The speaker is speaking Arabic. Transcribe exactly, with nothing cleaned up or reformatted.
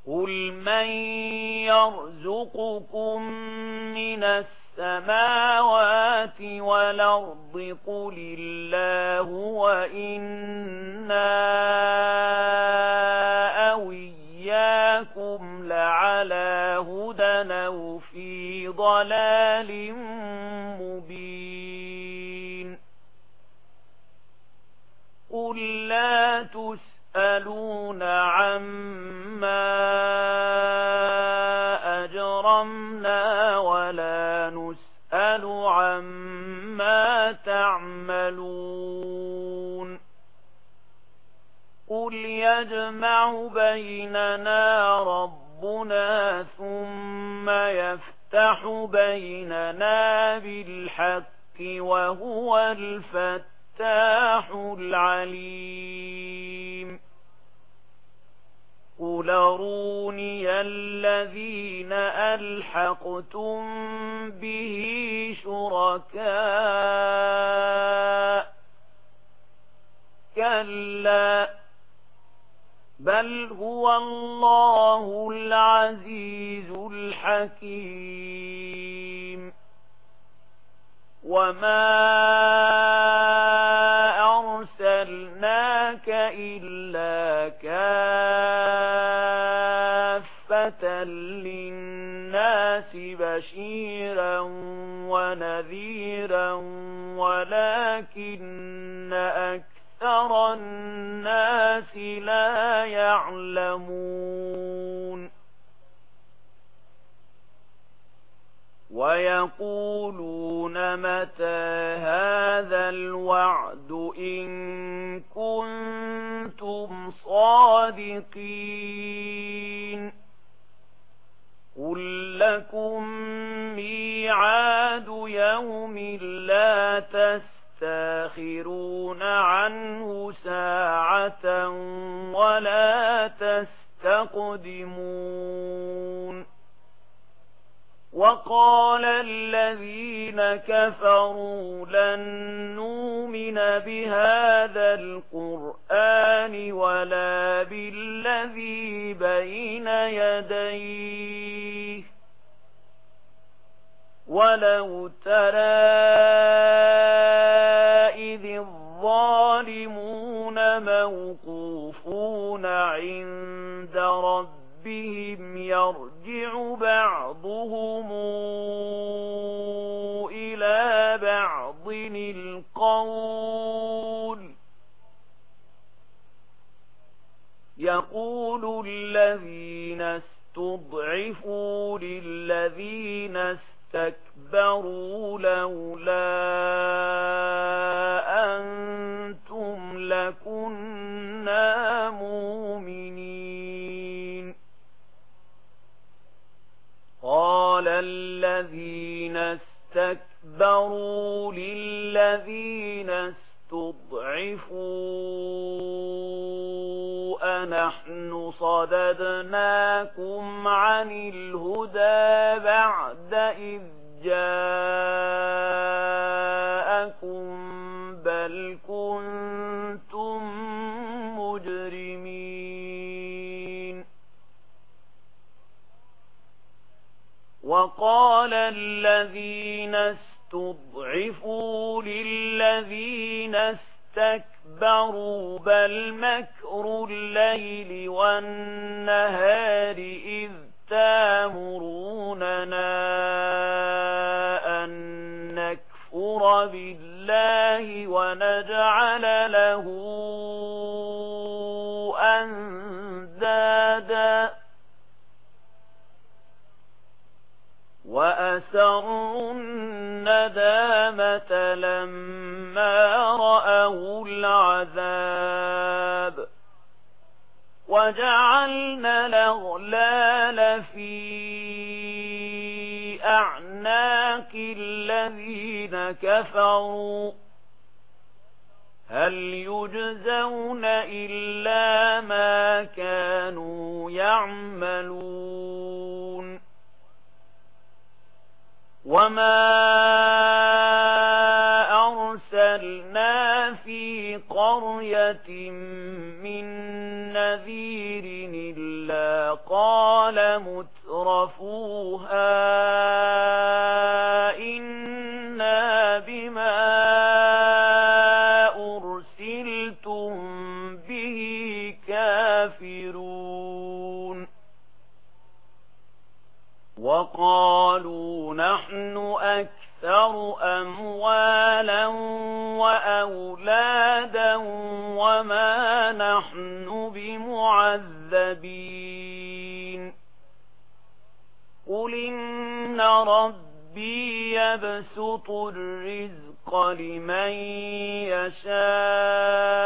قل من يرزقكم من السماوات والأرض قل الله وإنا أو إياكم لعلى هدى أو في ضلال مبين قل لا تسألون عما أجرمنا ولا نسأل عما تعملون قل يجمع بيننا ربنا ثم يفتح بيننا بالحق وهو الفتاح العليم قل أروني الذين ألحقتم به شركاء كلا بل هو الله العزيز الحكيم وما أرسلناك إلا كافة للناس بشيرا ونذيرا ولكن أكثر الناس لا يعلمون ويقولون متى هذا الوعد إن كنتم صادقين قل لكم ميعاد يوم لا تستاخرون عنه ساعة ولا تستقدمون وقال الذين كفروا لن نؤمن بهذا القرآن ولا بالذي بين يديه ولو ترى إذ الظالمون موقوفون عند ربهم بهم يرجع بعضهم إلى بعض القول يقول الذين استضعفوا للذين استكبروا لولا أنتم لكنا مؤمنين قال الذين استكبروا للذين استضعفوا أنحن صددناكم عن الهدى بعد إذ جاءكم بل كنتم مجرمين وقال الذين استضعفوا للذين استكبروا بل مكر الليل والنهار إذ تامروننا أن نكفر بالله ونجعل له أندادا وأسروا الندامة لما رأوا العذاب وجعلنا الأغلال في أعناق الذين كفروا هل يجزون إلا ما كانوا يعملون وما أرسلنا في قرية من نذير إلا كلا قال مترفوها إنا بما أرسلتم به كافرون وقالوا نحن أكثر أموالا وأولادا وما نحن بمعذبين قل إن ربي يبسط الرزق لمن يشاء